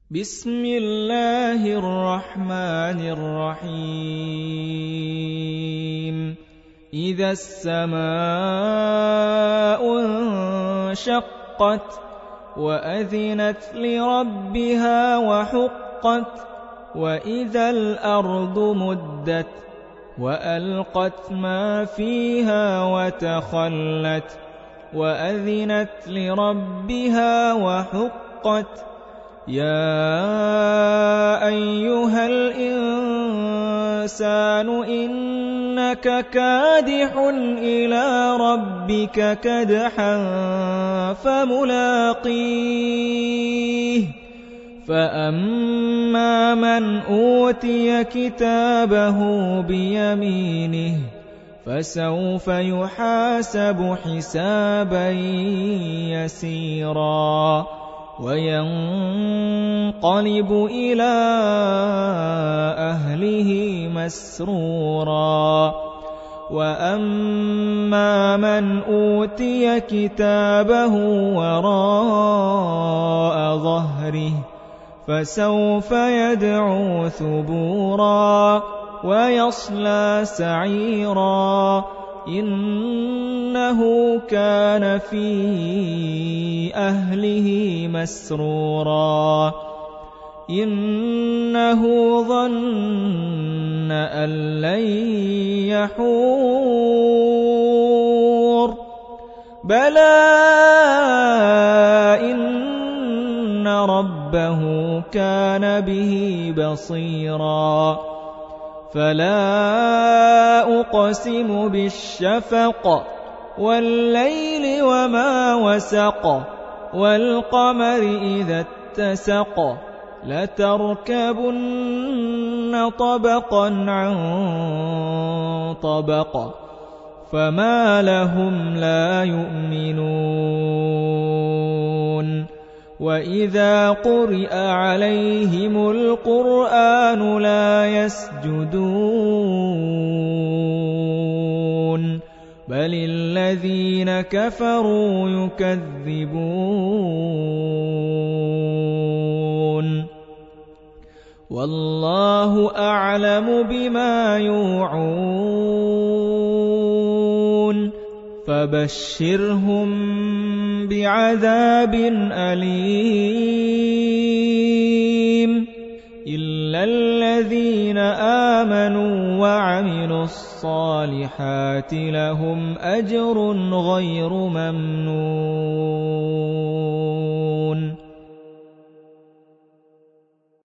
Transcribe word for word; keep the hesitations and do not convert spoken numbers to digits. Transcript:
بسم الله الرحمن الرحيم إذا السماء انشقت وأذنت لربها وحقت وإذا الأرض مدت وألقت ما فيها وتخلت وأذنت لربها وحقت يا أيها الإنسان إنك كادح إلى ربك كدحا فملاقيه فأما من أوتي كتابه بيمينه فسوف يحاسب حسابا يسيرا وينقلب إلى أهله مسرورا وأما من أوتي كتابه وراء ظهره فسوف يدعو ثبورا ويصلى سعيرا إنه كان في أهله مسرورا إنه ظن أن لن يحور بلى إن ربه كان به بصيرا فلا أقسم بالشفق والليل وما وسق والقمر إذا اتسق لتركبن طبقا عن طبق فما لهم لا يؤمنون وإذا قرئ عليهم القرآن لا يسجدون بل الذين كفروا يكذبون والله أعلم بما يوعون فبشرهم بعذاب أليم إلا الذين آمنوا وعملوا الصالحات لهم أجر غير ممنون